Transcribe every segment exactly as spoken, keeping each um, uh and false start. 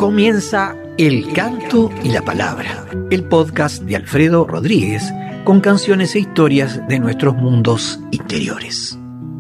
Comienza El Canto y la Palabra, el podcast de Alfredo Rodríguez, con canciones e historias de nuestros mundos interiores.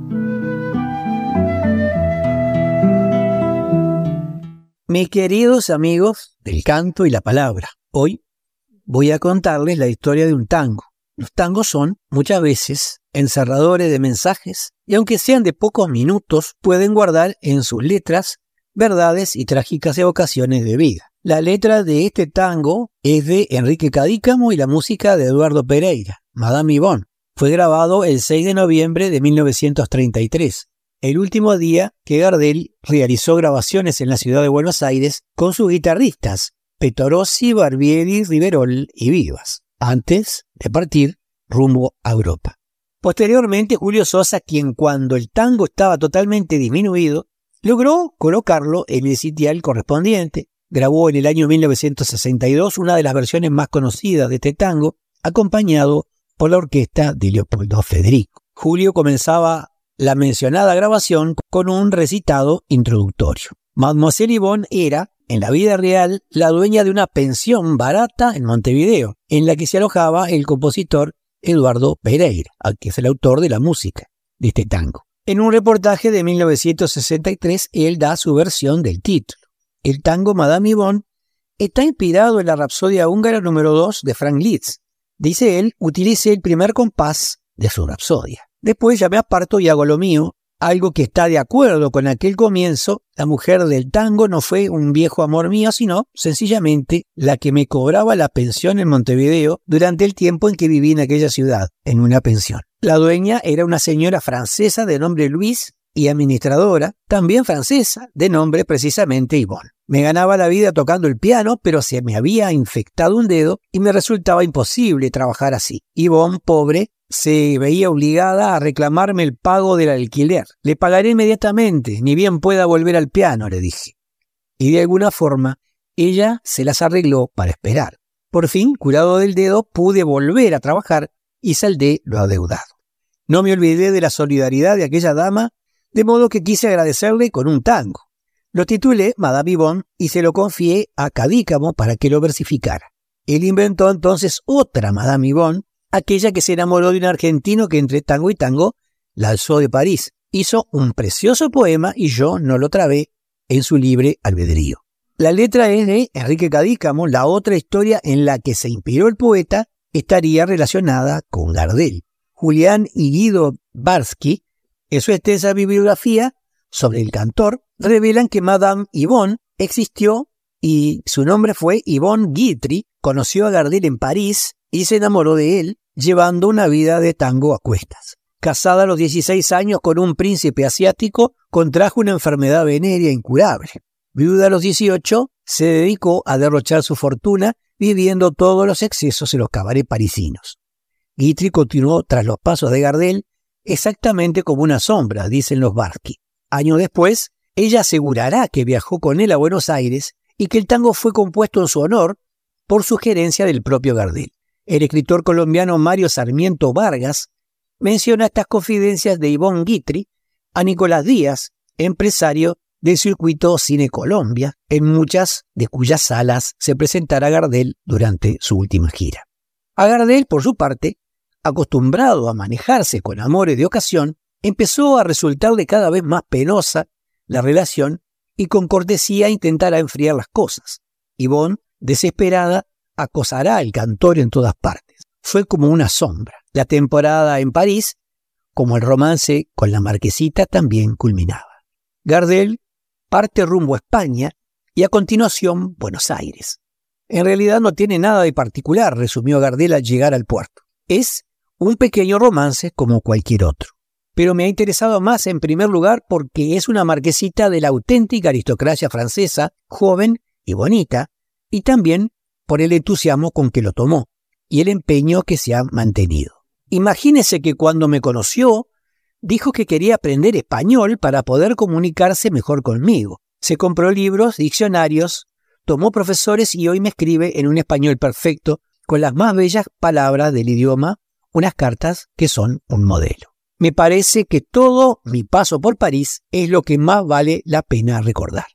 Mis queridos amigos del Canto y la Palabra, hoy voy a contarles la historia de un tango. Los tangos son, muchas veces, encerradores de mensajes y aunque sean de pocos minutos, pueden guardar en sus letras verdades y trágicas evocaciones de vida. La letra de este tango es de Enrique Cadícamo y la música de Eduardo Pereira, Madame Yvonne. Fue grabado el seis de noviembre de mil novecientos treinta y tres, el último día que Gardel realizó grabaciones en la ciudad de Buenos Aires con sus guitarristas Petorossi, Barbieri, Riverol y Vivas, antes de partir rumbo a Europa. Posteriormente, Julio Sosa, quien cuando el tango estaba totalmente disminuido, logró colocarlo en el sitial correspondiente. Grabó en el año mil novecientos sesenta y dos una de las versiones más conocidas de este tango, acompañado por la orquesta de Leopoldo Federico. Julio comenzaba la mencionada grabación con un recitado introductorio. Mademoiselle Yvonne era, en la vida real, la dueña de una pensión barata en Montevideo, en la que se alojaba el compositor Eduardo Pereira, que es el autor de la música de este tango. En un reportaje de mil novecientos sesenta y tres, él da su versión del título. El tango Madame Yvonne está inspirado en la Rapsodia húngara número dos de Franz Liszt. Dice él, utilicé el primer compás de su Rapsodia. Después ya me aparto y hago lo mío, algo que está de acuerdo con aquel comienzo. La mujer del tango no fue un viejo amor mío, sino sencillamente la que me cobraba la pensión en Montevideo durante el tiempo en que viví en aquella ciudad, en una pensión. La dueña era una señora francesa de nombre Luis y administradora, también francesa, de nombre precisamente Yvonne. Me ganaba la vida tocando el piano, pero se me había infectado un dedo y me resultaba imposible trabajar así. Yvonne, pobre, se veía obligada a reclamarme el pago del alquiler. Le pagaré inmediatamente, ni bien pueda volver al piano, le dije. Y de alguna forma, ella se las arregló para esperar. Por fin, curado del dedo, pude volver a trabajar y saldé lo adeudado. No me olvidé de la solidaridad de aquella dama, de modo que quise agradecerle con un tango. Lo titulé Madame Yvonne y se lo confié a Cadícamo para que lo versificara. Él inventó entonces otra Madame Yvonne, aquella que se enamoró de un argentino que entre tango y tango la alzó de París. Hizo un precioso poema y yo no lo trabé en su libre albedrío. La letra es de Enrique Cadícamo. La otra historia en la que se inspiró el poeta estaría relacionada con Gardel. Julián y Guido Barsky, en su extensa bibliografía sobre el cantor, revelan que Madame Yvonne existió y su nombre fue Yvonne Guitry. Conoció a Gardel en París y se enamoró de él, llevando una vida de tango a cuestas. Casada a los dieciséis años con un príncipe asiático, contrajo una enfermedad venérea incurable. Viuda a los dieciocho, se dedicó a derrochar su fortuna, viviendo todos los excesos en los cabarets parisinos. Guitry continuó tras los pasos de Gardel exactamente como una sombra, dicen los Barsky. Años después, ella asegurará que viajó con él a Buenos Aires y que el tango fue compuesto en su honor por sugerencia del propio Gardel. El escritor colombiano Mario Sarmiento Vargas menciona estas confidencias de Yvonne Guitry a Nicolás Díaz, empresario del circuito Cine Colombia, en muchas de cuyas salas se presentará Gardel durante su última gira. A Gardel, por su parte, acostumbrado a manejarse con amores de ocasión, empezó a resultarle cada vez más penosa la relación y con cortesía intentará enfriar las cosas. Yvonne, desesperada, acosará al cantor en todas partes. Fue como una sombra. La temporada en París, como el romance con la marquesita, también culminaba. Gardel parte rumbo a España y a continuación Buenos Aires. En realidad no tiene nada de particular, resumió Gardel al llegar al puerto. Es un pequeño romance como cualquier otro. Pero me ha interesado más en primer lugar porque es una marquesita de la auténtica aristocracia francesa, joven y bonita, y también por el entusiasmo con que lo tomó y el empeño que se ha mantenido. Imagínese que cuando me conoció, dijo que quería aprender español para poder comunicarse mejor conmigo. Se compró libros, diccionarios, tomó profesores y hoy me escribe en un español perfecto, con las más bellas palabras del idioma, unas cartas que son un modelo. Me parece que todo mi paso por París es lo que más vale la pena recordar.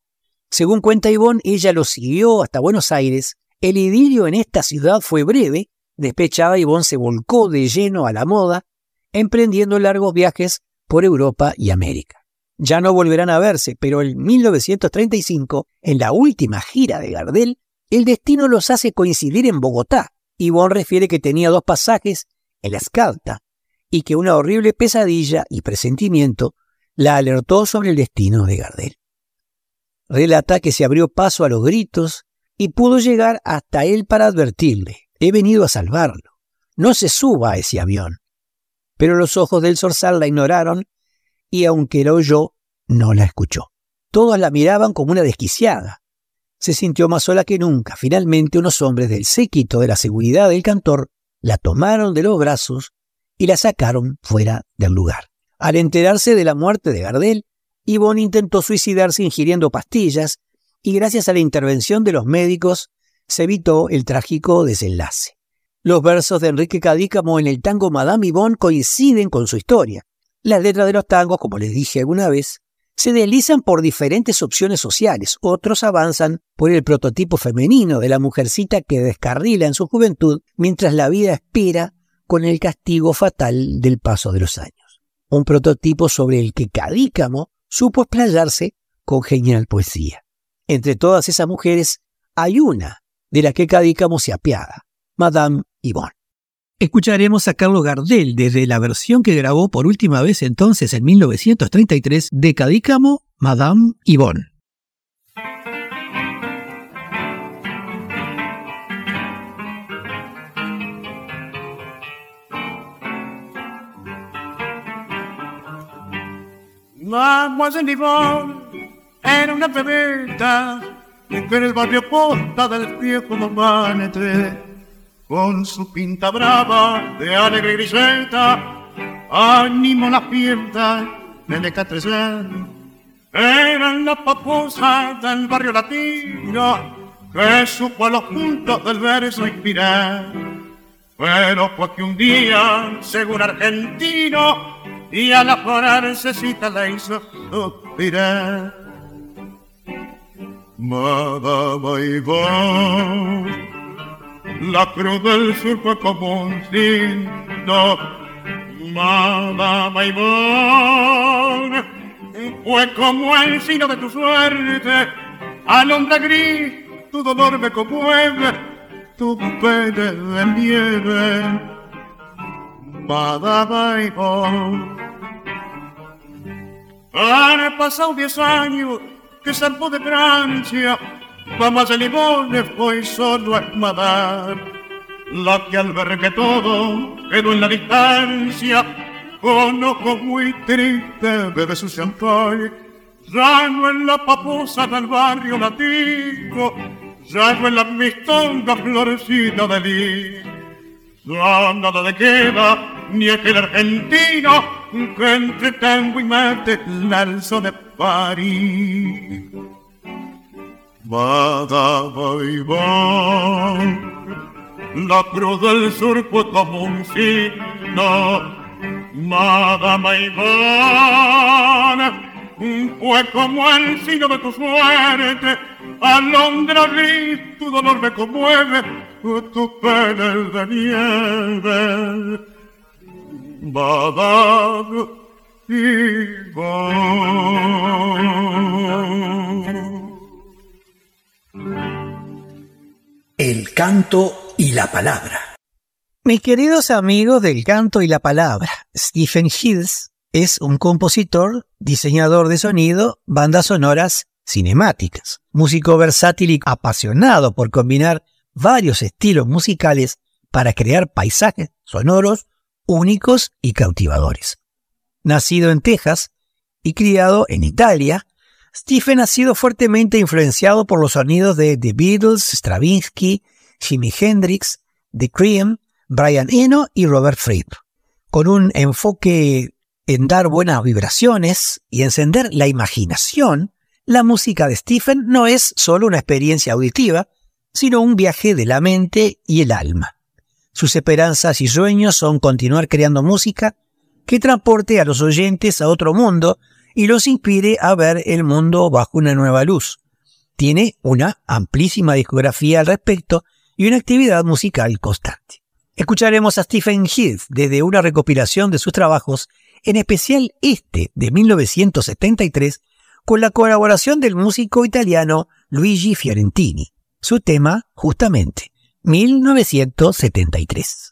Según cuenta Ivonne, ella lo siguió hasta Buenos Aires. El idilio en esta ciudad fue breve. Despechada, Ivonne se volcó de lleno a la moda, emprendiendo largos viajes por Europa y América. Ya no volverán a verse, pero en mil novecientos treinta y cinco, en la última gira de Gardel, el destino los hace coincidir en Bogotá. Ivonne refiere que tenía dos pasajes en la Escalta y que una horrible pesadilla y presentimiento la alertó sobre el destino de Gardel. Relata que se abrió paso a los gritos y pudo llegar hasta él para advertirle: he venido a salvarlo, no se suba a ese avión. Pero los ojos del zorzal la ignoraron y aunque la oyó, no la escuchó. Todos la miraban como una desquiciada. Se sintió más sola que nunca. Finalmente unos hombres del séquito de la seguridad del cantor la tomaron de los brazos y la sacaron fuera del lugar. Al enterarse de la muerte de Gardel, Ivonne intentó suicidarse ingiriendo pastillas y gracias a la intervención de los médicos se evitó el trágico desenlace. Los versos de Enrique Cadícamo en el tango Madame Ivonne coinciden con su historia. Las letras de los tangos, como les dije alguna vez, se deslizan por diferentes opciones sociales. Otros avanzan por el prototipo femenino de la mujercita que descarrila en su juventud mientras la vida espera con el castigo fatal del paso de los años. Un prototipo sobre el que Cadícamo supo explayarse con genial poesía. Entre todas esas mujeres hay una de la que Cadícamo se apiada, Madame Ivonne. Escucharemos a Carlos Gardel desde la versión que grabó por última vez entonces en mil novecientos treinta y tres de Cadícamo, Madame Ivonne. Mademoiselle Ivonne era una bebeta que en el barrio Posta del viejo Montmartre, con su pinta brava de alegre griseta, animó las fiestas de Catresán. Eran las paposas del barrio latino que supo a los puntos del verso inspirar. Pero fue que un día, según argentino, y a la francesita la hizo suspirar. Madame Ivonne, la cruz del sur fue como un signo. Madame Ivonne, fue como el signo de tu suerte. Alondra gris, tu dolor me conmueve, tu pena de nieve. Madame Ivonne, han pasado diez años que zarpó de Francia. Mademoiselle Ivonne fue solo a madame, la que al ver que todo quedó en la distancia, con ojos muy tristes bebe su champagne. Ya no en la paposa del barrio latino, ya no en la mistonga florecita de lis, ya nada le queda ni aquel argentino que entre tango y mate la alzó de París. Madame Ivonne, la cruz del sur fue como un signo. Madame Ivonne, fue como el signo de tu suerte. Alondra gris, tu dolor me conmueve, tu pena es de nieve. Madame Ivonne. El canto y la palabra. Mis queridos amigos del canto y la palabra, Stephen Hills es un compositor, diseñador de sonido, bandas sonoras cinemáticas, músico versátil y apasionado por combinar varios estilos musicales para crear paisajes sonoros únicos y cautivadores. Nacido en Texas y criado en Italia, Stephen ha sido fuertemente influenciado por los sonidos de The Beatles, Stravinsky, Jimi Hendrix, The Cream, Brian Eno y Robert Fripp. Con un enfoque en dar buenas vibraciones y encender la imaginación, la música de Stephen no es solo una experiencia auditiva, sino un viaje de la mente y el alma. Sus esperanzas y sueños son continuar creando música que transporte a los oyentes a otro mundo y los inspire a ver el mundo bajo una nueva luz. Tiene una amplísima discografía al respecto y una actividad musical constante. Escucharemos a Stephen Heath desde una recopilación de sus trabajos, en especial este de mil novecientos setenta y tres, con la colaboración del músico italiano Luigi Fiorentini. Su tema, justamente, mil novecientos setenta y tres.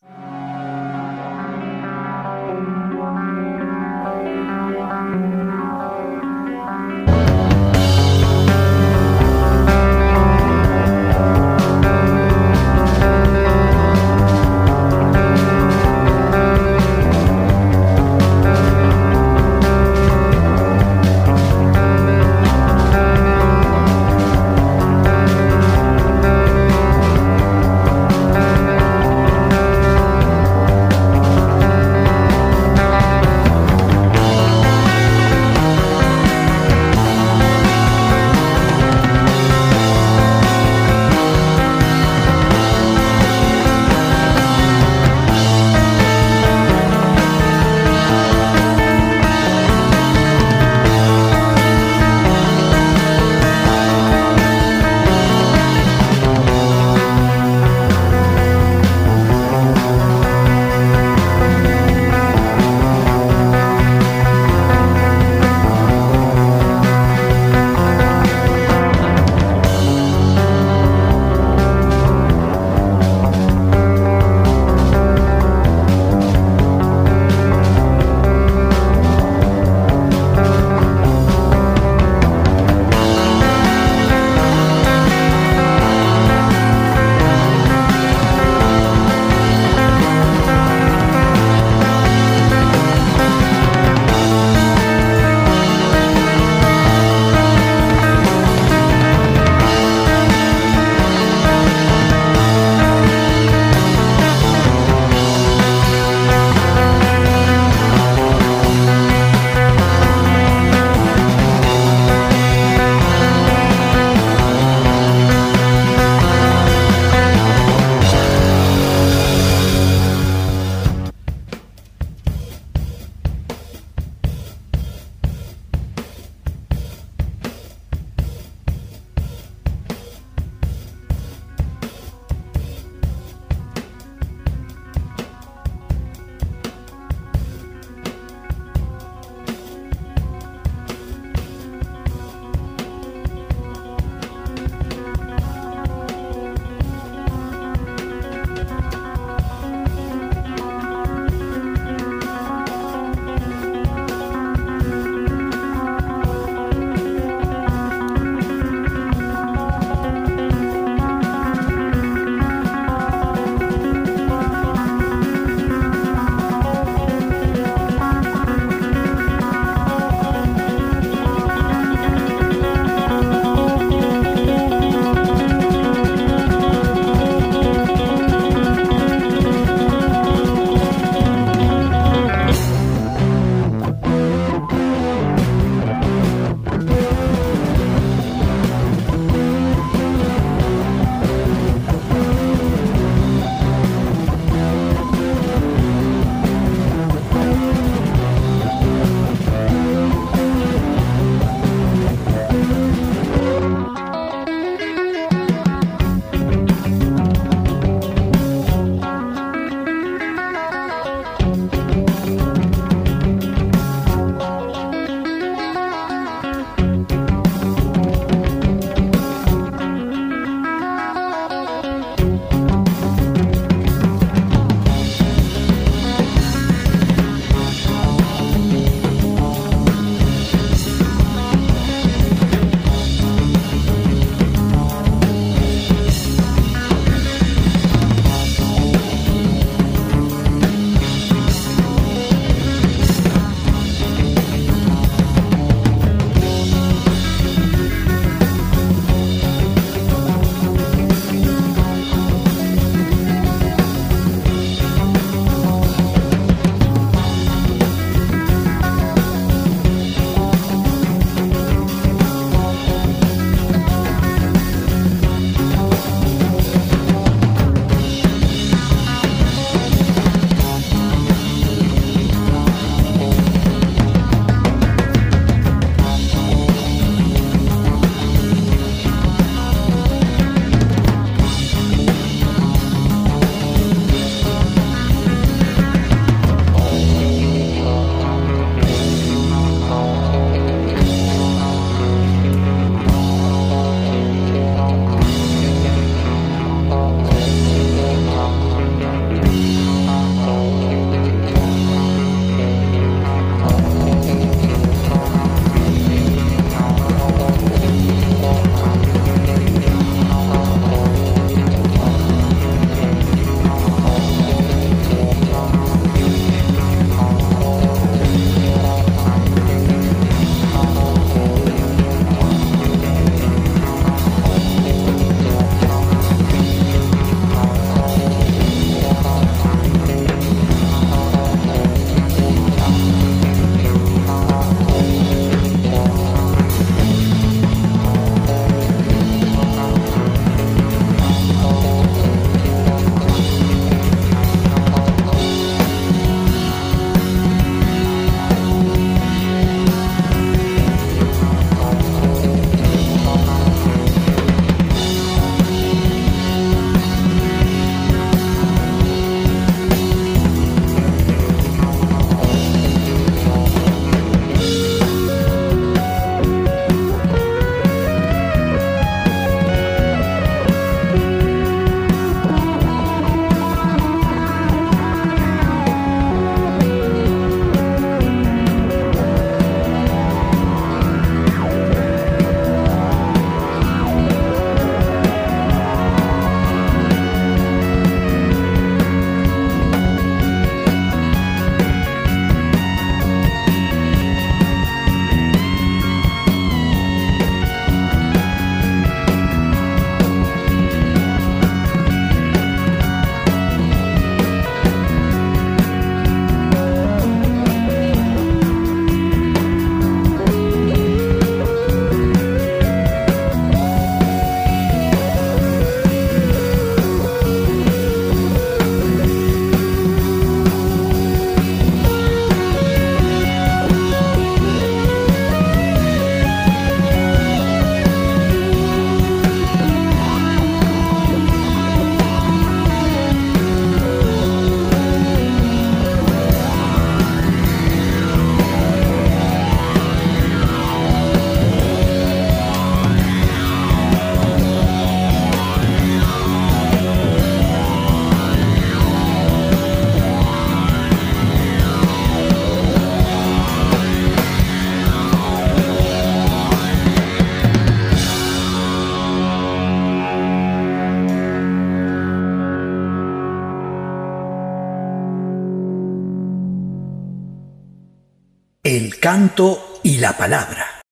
El canto y la palabra.